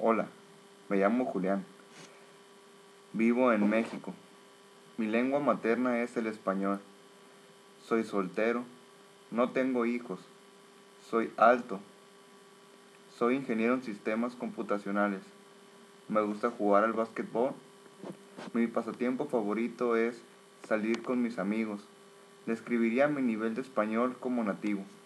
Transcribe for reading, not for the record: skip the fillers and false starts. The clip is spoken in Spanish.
Hola, me llamo Julián. Vivo en México. Mi lengua materna es el español. Soy soltero. No tengo hijos. Soy alto. Soy ingeniero en sistemas computacionales. Me gusta jugar al básquetbol. Mi pasatiempo favorito es salir con mis amigos. Describiría mi nivel de español como nativo.